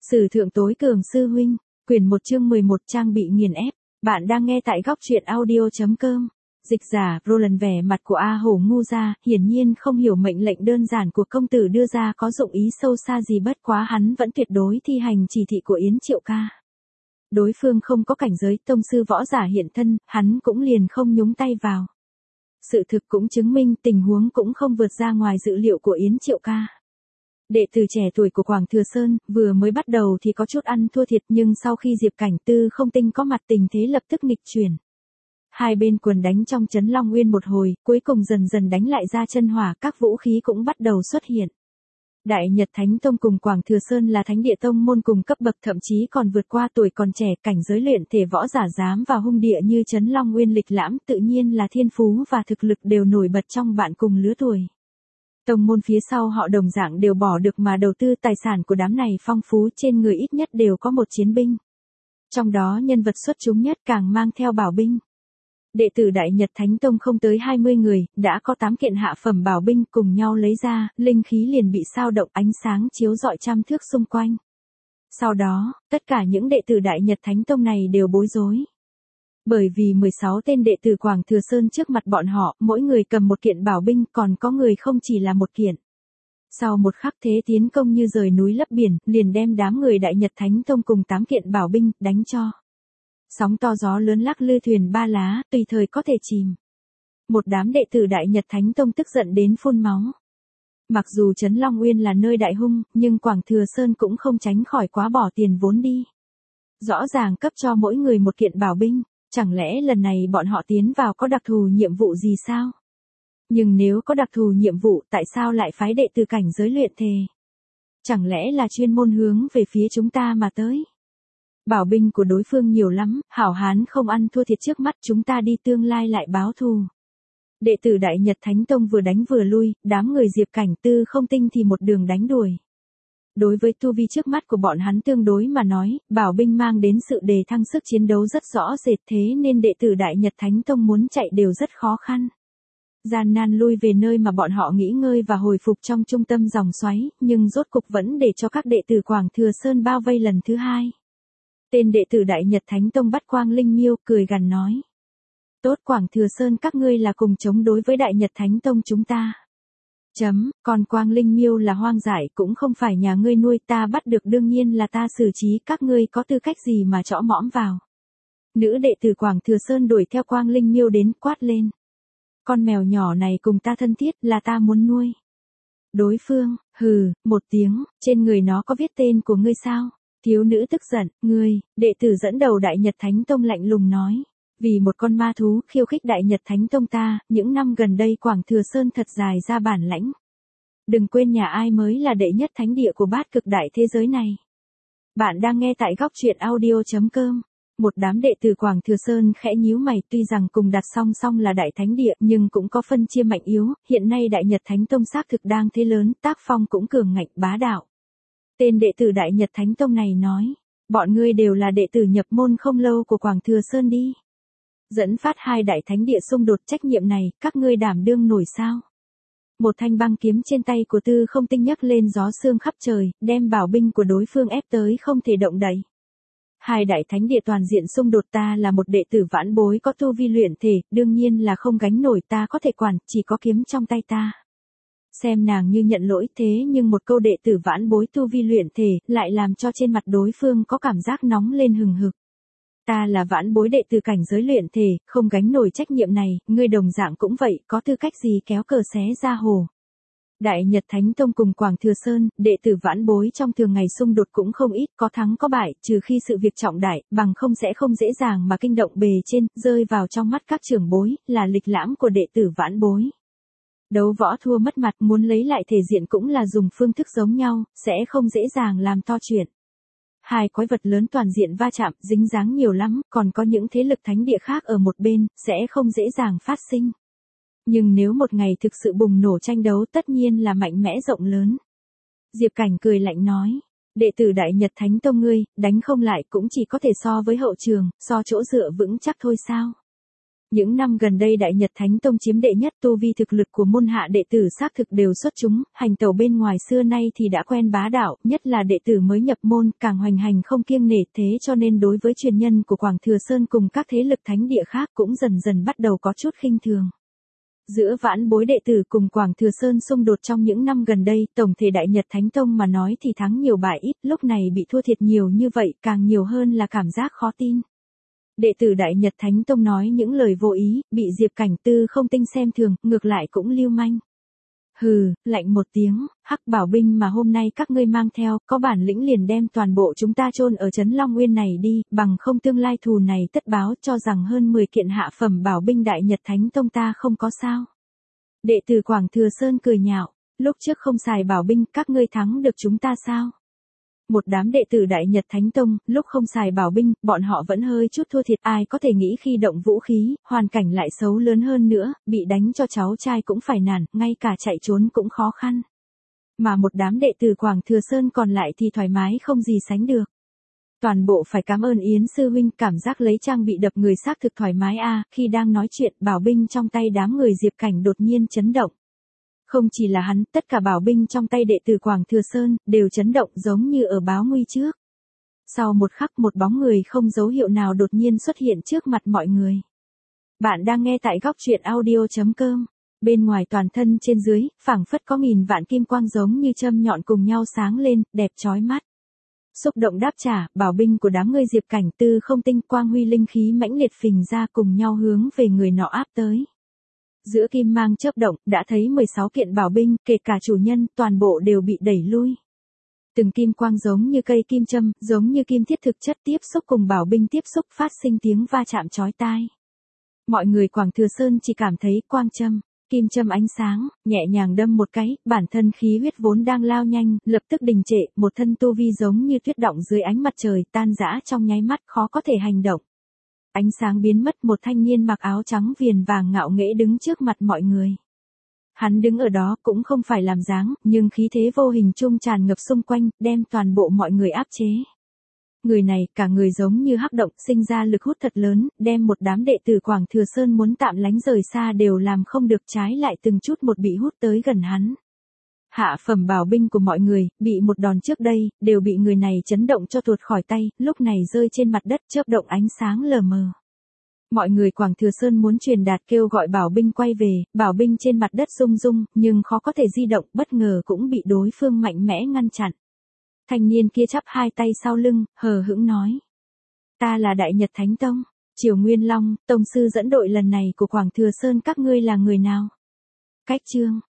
Sử thượng tối cường sư huynh, quyển 1 chương 11 trang bị nghiền ép. Bạn đang nghe tại góc truyện audio.com. Dịch giả Roland vẻ mặt của A Hổ ngu ra, hiển nhiên không hiểu mệnh lệnh đơn giản của công tử đưa ra có dụng ý sâu xa gì, bất quá hắn vẫn tuyệt đối thi hành chỉ thị của Yến Triệu ca. Đối phương không có cảnh giới tông sư võ giả hiện thân, hắn cũng liền không nhúng tay vào. Sự thực cũng chứng minh tình huống cũng không vượt ra ngoài dự liệu của Yến Triệu ca. Đệ tử trẻ tuổi của Quảng Thừa Sơn, vừa mới bắt đầu thì có chút ăn thua thiệt, nhưng sau khi Diệp Cảnh Tư không tinh có mặt, tình thế lập tức nghịch chuyển. Hai bên quần đánh trong trấn Long Nguyên một hồi, cuối cùng dần dần đánh lại ra chân hỏa, các vũ khí cũng bắt đầu xuất hiện. Đại Nhật Thánh Tông cùng Quảng Thừa Sơn là thánh địa tông môn cùng cấp bậc, thậm chí còn vượt qua tuổi còn trẻ, cảnh giới luyện thể võ giả dám vào hung địa như trấn Long Nguyên lịch lãm, tự nhiên là thiên phú và thực lực đều nổi bật trong bạn cùng lứa tuổi. Tông môn phía sau họ đồng dạng đều bỏ được mà đầu tư, tài sản của đám này phong phú, trên người ít nhất đều có một chiến binh. Trong đó nhân vật xuất chúng nhất càng mang theo bảo binh. Đệ tử Đại Nhật Thánh Tông không tới 20 người, đã có 8 kiện hạ phẩm bảo binh cùng nhau lấy ra, linh khí liền bị sao động, ánh sáng chiếu rọi trăm thước xung quanh. Sau đó, tất cả những đệ tử Đại Nhật Thánh Tông này đều bối rối. Bởi vì 16 tên đệ tử Quảng Thừa Sơn trước mặt bọn họ, mỗi người cầm một kiện bảo binh, còn có người không chỉ là một kiện. Sau một khắc thế tiến công như rời núi lấp biển, liền đem đám người Đại Nhật Thánh Tông cùng 8 kiện bảo binh đánh cho. Sóng to gió lớn lắc lư thuyền ba lá, tùy thời có thể chìm. Một đám đệ tử Đại Nhật Thánh Tông tức giận đến phun máu. Mặc dù trấn Long Nguyên là nơi đại hung, nhưng Quảng Thừa Sơn cũng không tránh khỏi quá bỏ tiền vốn đi. Rõ ràng cấp cho mỗi người một kiện bảo binh. Chẳng lẽ lần này bọn họ tiến vào có đặc thù nhiệm vụ gì sao? Nhưng nếu có đặc thù nhiệm vụ, tại sao lại phái đệ tử cảnh giới luyện thể? Chẳng lẽ là chuyên môn hướng về phía chúng ta mà tới? Bảo binh của đối phương nhiều lắm, hảo hán không ăn thua thiệt trước mắt, chúng ta đi tương lai lại báo thù. Đệ tử Đại Nhật Thánh Tông vừa đánh vừa lui, đám người Diệp Cảnh Tư không tinh thì một đường đánh đuổi. Đối với tu vi trước mắt của bọn hắn tương đối mà nói, bảo binh mang đến sự đề thăng sức chiến đấu rất rõ rệt, thế nên đệ tử Đại Nhật Thánh Tông muốn chạy đều rất khó khăn. Gian nan lui về nơi mà bọn họ nghỉ ngơi và hồi phục trong trung tâm dòng xoáy, nhưng rốt cục vẫn để cho các đệ tử Quảng Thừa Sơn bao vây lần thứ hai. Tên đệ tử Đại Nhật Thánh Tông bắt Quang Linh Miêu, cười gằn nói. Tốt, Quảng Thừa Sơn các ngươi là cùng chống đối với Đại Nhật Thánh Tông chúng ta. Còn Quang Linh Miêu là hoang dại, cũng không phải nhà ngươi nuôi, ta bắt được đương nhiên là ta xử trí, các ngươi có tư cách gì mà chõ mõm vào. Nữ đệ tử Quảng Thừa Sơn đuổi theo Quang Linh Miêu đến, quát lên. Con mèo nhỏ này cùng ta thân thiết, là ta muốn nuôi. Đối phương, hừ, một tiếng, trên người nó có viết tên của ngươi sao? Thiếu nữ tức giận, ngươi, đệ tử dẫn đầu Đại Nhật Thánh Tông lạnh lùng nói. Vì một con ma thú khiêu khích Đại Nhật Thánh Tông ta, những năm gần đây Quảng Thừa Sơn thật dài ra bản lãnh. Đừng quên nhà ai mới là đệ nhất thánh địa của bát cực đại thế giới này. Bạn đang nghe tại góc truyện audio.com. Một đám đệ tử Quảng Thừa Sơn khẽ nhíu mày, tuy rằng cùng đặt song song là đại thánh địa nhưng cũng có phân chia mạnh yếu, hiện nay Đại Nhật Thánh Tông xác thực đang thế lớn, tác phong cũng cường ngạnh bá đạo. Tên đệ tử Đại Nhật Thánh Tông này nói, bọn ngươi đều là đệ tử nhập môn không lâu của Quảng Thừa Sơn đi. Dẫn phát hai đại thánh địa xung đột, trách nhiệm này, các ngươi đảm đương nổi sao? Một thanh băng kiếm trên tay của Tư Không Tinh nhấc lên gió sương khắp trời, đem bảo binh của đối phương ép tới không thể động đậy. Hai đại thánh địa toàn diện xung đột, ta là một đệ tử vãn bối có tu vi luyện thể, đương nhiên là không gánh nổi, ta có thể quản, chỉ có kiếm trong tay ta. Xem nàng như nhận lỗi, thế nhưng một câu đệ tử vãn bối tu vi luyện thể, lại làm cho trên mặt đối phương có cảm giác nóng lên hừng hực. Ta là vãn bối đệ tử cảnh giới luyện thể, không gánh nổi trách nhiệm này, ngươi đồng dạng cũng vậy, có tư cách gì kéo cờ xé ra hồ. Đại Nhật Thánh Tông cùng Quảng Thừa Sơn, đệ tử vãn bối trong thường ngày xung đột cũng không ít, có thắng có bại, trừ khi sự việc trọng đại, bằng không sẽ không dễ dàng mà kinh động bề trên, rơi vào trong mắt các trưởng bối, là lịch lãm của đệ tử vãn bối. Đấu võ thua mất mặt, muốn lấy lại thể diện cũng là dùng phương thức giống nhau, sẽ không dễ dàng làm to chuyện. Hai quái vật lớn toàn diện va chạm, dính dáng nhiều lắm, còn có những thế lực thánh địa khác ở một bên, sẽ không dễ dàng phát sinh. Nhưng nếu một ngày thực sự bùng nổ tranh đấu, tất nhiên là mạnh mẽ rộng lớn. Diệp Cảnh cười lạnh nói, đệ tử Đại Nhật Thánh Tông ngươi, đánh không lại cũng chỉ có thể so với hậu trường, so chỗ dựa vững chắc thôi sao. Những năm gần đây Đại Nhật Thánh Tông chiếm đệ nhất, tu vi thực lực của môn hạ đệ tử xác thực đều xuất chúng, hành tẩu bên ngoài xưa nay thì đã quen bá đạo, nhất là đệ tử mới nhập môn, càng hoành hành không kiêng nể, thế cho nên đối với truyền nhân của Quảng Thừa Sơn cùng các thế lực thánh địa khác cũng dần dần bắt đầu có chút khinh thường. Giữa vãn bối đệ tử cùng Quảng Thừa Sơn xung đột trong những năm gần đây, tổng thể Đại Nhật Thánh Tông mà nói thì thắng nhiều bại ít, lúc này bị thua thiệt nhiều như vậy càng nhiều hơn là cảm giác khó tin. Đệ tử Đại Nhật Thánh Tông nói những lời vô ý, bị Diệp Cảnh Tư không tinh xem thường, ngược lại cũng lưu manh. Hừ, lạnh một tiếng, hắc bảo binh mà hôm nay các ngươi mang theo, có bản lĩnh liền đem toàn bộ chúng ta chôn ở trấn Long Nguyên này đi, bằng không tương lai thù này tất báo, cho rằng hơn 10 kiện hạ phẩm bảo binh Đại Nhật Thánh Tông ta không có sao. Đệ tử Quảng Thừa Sơn cười nhạo, lúc trước không xài bảo binh, các ngươi thắng được chúng ta sao? Một đám đệ tử Đại Nhật Thánh Tông, lúc không xài bảo binh, bọn họ vẫn hơi chút thua thiệt, ai có thể nghĩ khi động vũ khí, hoàn cảnh lại xấu lớn hơn nữa, bị đánh cho cháu trai cũng phải nản, ngay cả chạy trốn cũng khó khăn. Mà một đám đệ tử Quảng Thừa Sơn còn lại thì thoải mái không gì sánh được. Toàn bộ phải cảm ơn Yến sư huynh, cảm giác lấy trang bị đập người xác thực thoải mái khi đang nói chuyện, bảo binh trong tay đám người Diệp Cảnh đột nhiên chấn động. Không chỉ là hắn, tất cả bảo binh trong tay đệ tử Quảng Thừa Sơn, đều chấn động giống như ở báo nguy trước. Sau một khắc một bóng người không dấu hiệu nào đột nhiên xuất hiện trước mặt mọi người. Bạn đang nghe tại góc truyện audio.com. Bên ngoài toàn thân trên dưới, phảng phất có nghìn vạn kim quang giống như châm nhọn cùng nhau sáng lên, đẹp chói mắt. Xúc động đáp trả, bảo binh của đám người Diệp Cảnh Tư không tinh, quang huy linh khí mãnh liệt phình ra cùng nhau hướng về người nọ áp tới. Giữa kim mang chớp động, đã thấy 16 kiện bảo binh, kể cả chủ nhân, toàn bộ đều bị đẩy lui. Từng kim quang giống như cây kim châm, giống như kim thiết thực chất tiếp xúc cùng bảo binh tiếp xúc phát sinh tiếng va chạm chói tai. Mọi người Quảng Thừa Sơn chỉ cảm thấy quang châm, kim châm ánh sáng, nhẹ nhàng đâm một cái, bản thân khí huyết vốn đang lao nhanh, lập tức đình trệ, một thân tu vi giống như tuyết động dưới ánh mặt trời, tan rã trong nháy mắt, khó có thể hành động. Ánh sáng biến mất, một thanh niên mặc áo trắng viền vàng ngạo nghễ đứng trước mặt mọi người. Hắn đứng ở đó cũng không phải làm dáng, nhưng khí thế vô hình chung tràn ngập xung quanh, đem toàn bộ mọi người áp chế. Người này, cả người giống như hắc động, sinh ra lực hút thật lớn, đem một đám đệ tử Quảng Thừa Sơn muốn tạm lánh rời xa đều làm không được, trái lại từng chút một bị hút tới gần hắn. Hạ phẩm bảo binh của mọi người, bị một đòn trước đây, đều bị người này chấn động cho tuột khỏi tay, lúc này rơi trên mặt đất chớp động ánh sáng lờ mờ. Mọi người Quảng Thừa Sơn muốn truyền đạt kêu gọi bảo binh quay về, bảo binh trên mặt đất rung rung, nhưng khó có thể di động, bất ngờ cũng bị đối phương mạnh mẽ ngăn chặn. Thanh niên kia chắp hai tay sau lưng, hờ hững nói. Ta là Đại Nhật Thánh Tông, Triều Nguyên Long, Tông sư dẫn đội lần này của Quảng Thừa Sơn, các ngươi là người nào? Cách chương.